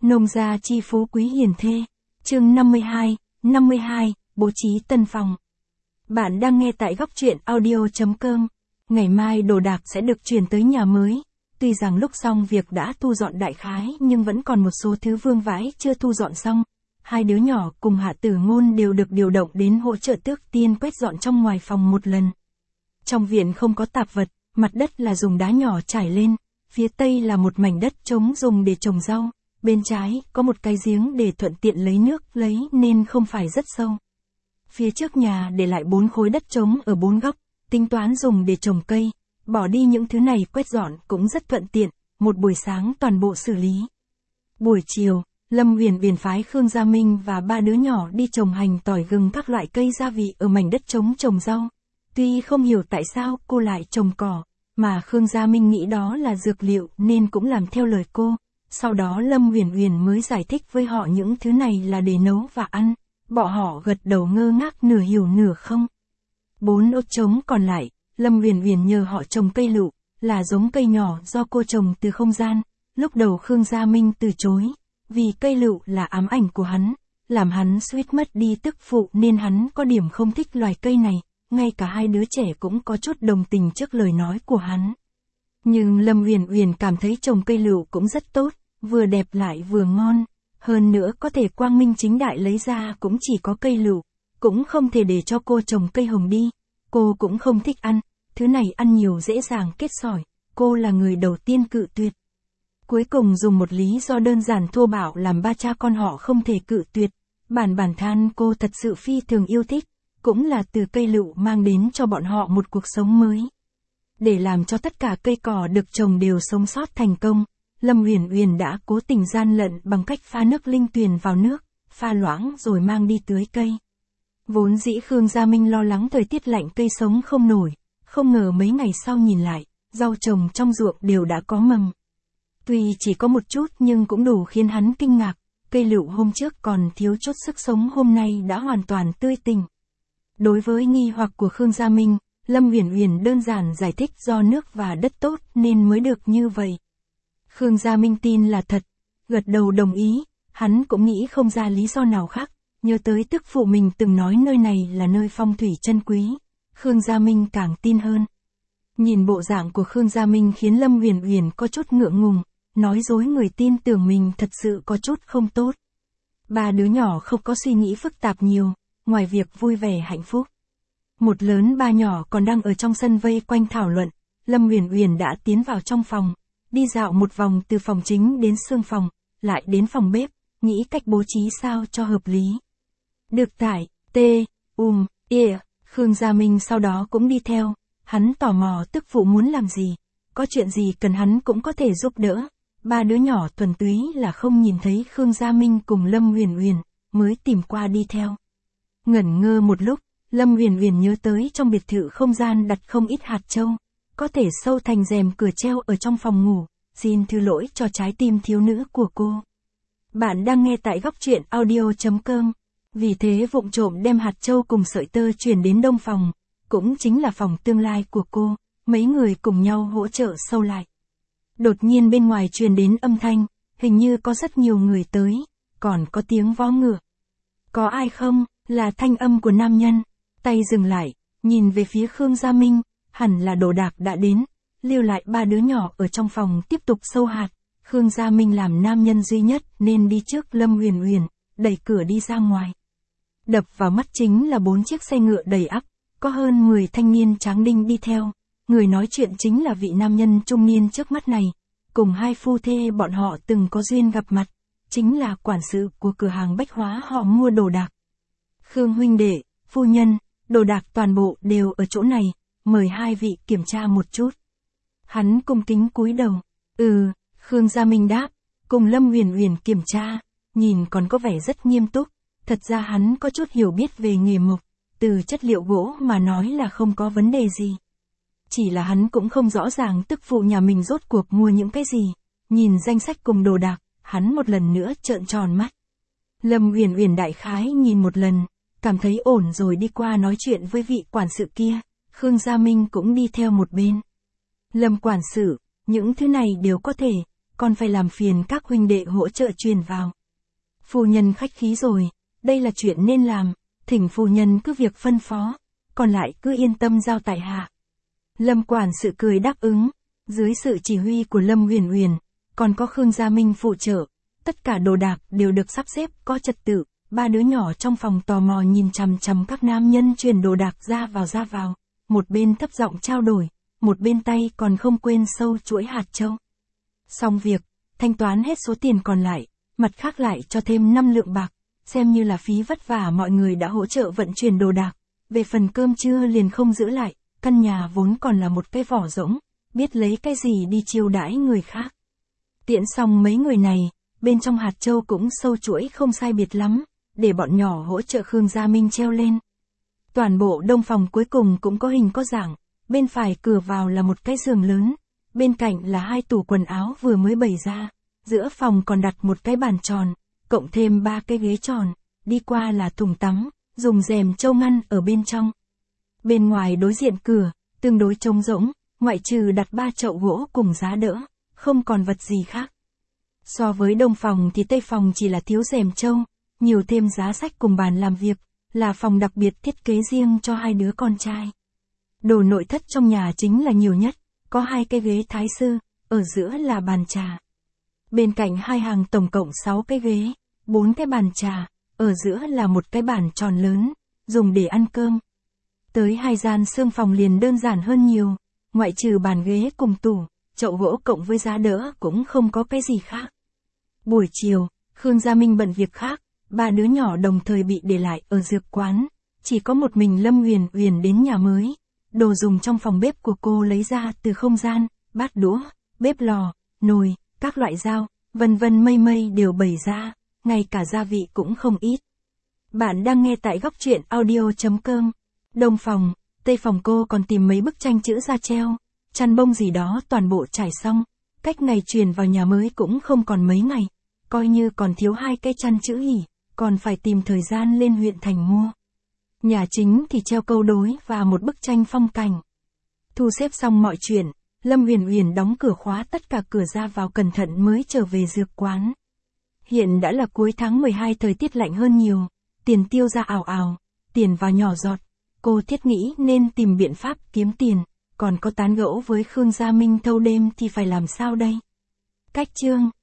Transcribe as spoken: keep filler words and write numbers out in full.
Nông gia chi phú quý hiền thê. Chương năm mươi hai, năm mươi hai, bố trí tân phòng. Bạn đang nghe tại góc truyện audio chấm com. Ngày mai đồ đạc sẽ được chuyển tới nhà mới. Tuy rằng lúc xong việc đã thu dọn đại khái nhưng vẫn còn một số thứ vương vãi chưa thu dọn xong. Hai đứa nhỏ cùng Hạ Tử Ngôn đều được điều động đến hỗ trợ Tước Tiên quét dọn trong ngoài phòng một lần. Trong viện không có tạp vật, mặt đất là dùng đá nhỏ trải lên, phía tây là một mảnh đất trống dùng để trồng rau, bên trái có một cái giếng để thuận tiện lấy nước lấy nên không phải rất sâu. Phía trước nhà để lại bốn khối đất trống ở bốn góc, tính toán dùng để trồng cây, bỏ đi những thứ này quét dọn cũng rất thuận tiện, một buổi sáng toàn bộ xử lý. Buổi chiều, Lâm Huyền Huyền phái Khương Gia Minh và ba đứa nhỏ đi trồng hành tỏi gừng các loại cây gia vị ở mảnh đất trống trồng rau. Tuy không hiểu tại sao cô lại trồng cỏ, mà Khương Gia Minh nghĩ đó là dược liệu nên cũng làm theo lời cô. Sau đó Lâm Huyền Huyền mới giải thích với họ những thứ này là để nấu và ăn. Bọn họ gật đầu ngơ ngác nửa hiểu nửa không. Bốn ô trống còn lại, Lâm Huyền Huyền nhờ họ trồng cây lựu, là giống cây nhỏ do cô trồng từ không gian. Lúc đầu Khương Gia Minh từ chối, vì cây lựu là ám ảnh của hắn, làm hắn suýt mất đi tức phụ nên hắn có điểm không thích loài cây này. Ngay cả hai đứa trẻ cũng có chút đồng tình trước lời nói của hắn. Nhưng Lâm Huyền Huyền cảm thấy trồng cây lựu cũng rất tốt, vừa đẹp lại vừa ngon. Hơn nữa có thể quang minh chính đại lấy ra cũng chỉ có cây lựu, cũng không thể để cho cô trồng cây hồng đi. Cô cũng không thích ăn, thứ này ăn nhiều dễ dàng kết sỏi, cô là người đầu tiên cự tuyệt. Cuối cùng dùng một lý do đơn giản thô bạo làm ba cha con họ không thể cự tuyệt. Bản bản thân cô thật sự phi thường yêu thích, cũng là từ cây lựu mang đến cho bọn họ một cuộc sống mới. Để làm cho tất cả cây cỏ được trồng đều sống sót thành công, Lâm Huyền Huyền đã cố tình gian lận bằng cách pha nước linh tuyền vào nước, pha loãng rồi mang đi tưới cây. Vốn dĩ Khương Gia Minh lo lắng thời tiết lạnh cây sống không nổi, không ngờ mấy ngày sau nhìn lại, rau trồng trong ruộng đều đã có mầm. Tuy chỉ có một chút nhưng cũng đủ khiến hắn kinh ngạc, cây lựu hôm trước còn thiếu chút sức sống hôm nay đã hoàn toàn tươi tỉnh. Đối với nghi hoặc của Khương Gia Minh, Lâm Huyền Huyền đơn giản giải thích do nước và đất tốt nên mới được như vậy. Khương Gia Minh tin là thật, gật đầu đồng ý, hắn cũng nghĩ không ra lý do nào khác, nhớ tới tức phụ mình từng nói nơi này là nơi phong thủy chân quý, Khương Gia Minh càng tin hơn. Nhìn bộ dạng của Khương Gia Minh khiến Lâm Huyền Huyền có chút ngượng ngùng, nói dối người tin tưởng mình thật sự có chút không tốt. Ba đứa nhỏ không có suy nghĩ phức tạp nhiều, ngoài việc vui vẻ hạnh phúc. Một lớn ba nhỏ còn đang ở trong sân vây quanh thảo luận, Lâm Huyền Huyền đã tiến vào trong phòng, đi dạo một vòng từ phòng chính đến xương phòng, lại đến phòng bếp, nghĩ cách bố trí sao cho hợp lý. Được tải, t, um, yeah, Khương Gia Minh sau đó cũng đi theo, hắn tò mò tức phụ muốn làm gì, có chuyện gì cần hắn cũng có thể giúp đỡ. Ba đứa nhỏ thuần túy là không nhìn thấy Khương Gia Minh cùng Lâm Huyền Huyền, mới tìm qua đi theo. Ngẩn ngơ một lúc, Lâm Huyền Huyền nhớ tới trong biệt thự không gian đặt không ít hạt châu, có thể sâu thành rèm cửa treo ở trong phòng ngủ, xin thứ lỗi cho trái tim thiếu nữ của cô. Bạn đang nghe tại góc truyện audio chấm com, vì thế vụng trộm đem hạt châu cùng sợi tơ chuyển đến đông phòng, cũng chính là phòng tương lai của cô, mấy người cùng nhau hỗ trợ sâu lại. Đột nhiên bên ngoài truyền đến âm thanh, hình như có rất nhiều người tới, còn có tiếng vó ngựa. Có ai không? Là thanh âm của nam nhân, tay dừng lại, nhìn về phía Khương Gia Minh, hẳn là đồ đạc đã đến, lưu lại ba đứa nhỏ ở trong phòng tiếp tục sâu hạt. Khương Gia Minh làm nam nhân duy nhất nên đi trước Lâm Huyền Huyền, đẩy cửa đi ra ngoài. Đập vào mắt chính là bốn chiếc xe ngựa đầy ắp, có hơn mười thanh niên tráng đinh đi theo, người nói chuyện chính là vị nam nhân trung niên trước mắt này, cùng hai phu thê bọn họ từng có duyên gặp mặt, chính là quản sự của cửa hàng bách hóa họ mua đồ đạc. Khương huynh đệ, phu nhân, đồ đạc toàn bộ đều ở chỗ này, mời hai vị kiểm tra một chút. Hắn cung kính cúi đầu, ừ, Khương Gia Minh đáp, cùng Lâm Huyền Huyền kiểm tra, nhìn còn có vẻ rất nghiêm túc, thật ra hắn có chút hiểu biết về nghề mộc, từ chất liệu gỗ mà nói là không có vấn đề gì. Chỉ là hắn cũng không rõ ràng tức phụ nhà mình rốt cuộc mua những cái gì, nhìn danh sách cùng đồ đạc, hắn một lần nữa trợn tròn mắt. Lâm Huyền Huyền đại khái nhìn một lần, cảm thấy ổn rồi đi qua nói chuyện với vị quản sự kia, Khương Gia Minh cũng đi theo một bên. Lâm quản sự, những thứ này đều có thể, còn phải làm phiền các huynh đệ hỗ trợ truyền vào. Phu nhân khách khí rồi, đây là chuyện nên làm, thỉnh phu nhân cứ việc phân phó, còn lại cứ yên tâm giao tại hạ. Lâm quản sự cười đáp ứng, dưới sự chỉ huy của Lâm Huyền Huyền, còn có Khương Gia Minh phụ trợ, tất cả đồ đạc đều được sắp xếp có trật tự, ba đứa nhỏ trong phòng tò mò nhìn chằm chằm các nam nhân chuyển đồ đạc ra vào ra vào, một bên thấp giọng trao đổi, một bên tay còn không quên sâu chuỗi hạt châu. Xong việc, thanh toán hết số tiền còn lại, mặt khác lại cho thêm năm lượng bạc, xem như là phí vất vả mọi người đã hỗ trợ vận chuyển đồ đạc, về phần cơm trưa liền không giữ lại, căn nhà vốn còn là một cái vỏ rỗng, biết lấy cái gì đi chiêu đãi người khác. Tiễn xong mấy người này, bên trong hạt châu cũng sâu chuỗi không sai biệt lắm, để bọn nhỏ hỗ trợ Khương Gia Minh treo lên. Toàn bộ đông phòng cuối cùng cũng có hình có dạng, bên phải cửa vào là một cái giường lớn, bên cạnh là hai tủ quần áo vừa mới bày ra, giữa phòng còn đặt một cái bàn tròn, cộng thêm ba cái ghế tròn, đi qua là thùng tắm, dùng rèm châu ngăn ở bên trong. Bên ngoài đối diện cửa, tương đối trống rỗng, ngoại trừ đặt ba chậu gỗ cùng giá đỡ, không còn vật gì khác. So với đông phòng thì tây phòng chỉ là thiếu rèm châu, nhiều thêm giá sách cùng bàn làm việc, là phòng đặc biệt thiết kế riêng cho hai đứa con trai. Đồ nội thất trong nhà chính là nhiều nhất, có hai cái ghế thái sư, ở giữa là bàn trà. Bên cạnh hai hàng tổng cộng sáu cái ghế, bốn cái bàn trà, ở giữa là một cái bàn tròn lớn, dùng để ăn cơm. Tới hai gian xương phòng liền đơn giản hơn nhiều, ngoại trừ bàn ghế cùng tủ, chậu gỗ cộng với giá đỡ cũng không có cái gì khác. Buổi chiều, Khương Gia Minh bận việc khác, ba đứa nhỏ đồng thời bị để lại ở dược quán, chỉ có một mình Lâm Huyền Huyền đến nhà mới. Đồ dùng trong phòng bếp của cô lấy ra từ không gian, bát đũa, bếp lò, nồi, các loại dao, vân vân mây mây đều bày ra, ngay cả gia vị cũng không ít. Bạn đang nghe tại góc truyện audio chấm com. Đông phòng, tây phòng cô còn tìm mấy bức tranh chữ ra treo, chăn bông gì đó toàn bộ trải xong, cách ngày truyền vào nhà mới cũng không còn mấy ngày, coi như còn thiếu hai cái chăn chữ ỉ, còn phải tìm thời gian lên huyện thành mua. Nhà chính thì treo câu đối và một bức tranh phong cảnh. Thu xếp xong mọi chuyện, Lâm Huyền Huyền đóng cửa khóa tất cả cửa ra vào cẩn thận mới trở về dược quán. Hiện đã là cuối tháng mười hai, thời tiết lạnh hơn nhiều, tiền tiêu ra ào ào, tiền vào nhỏ giọt, cô thiết nghĩ nên tìm biện pháp kiếm tiền, còn có tán gẫu với Khương Gia Minh thâu đêm thì phải làm sao đây? Cách chương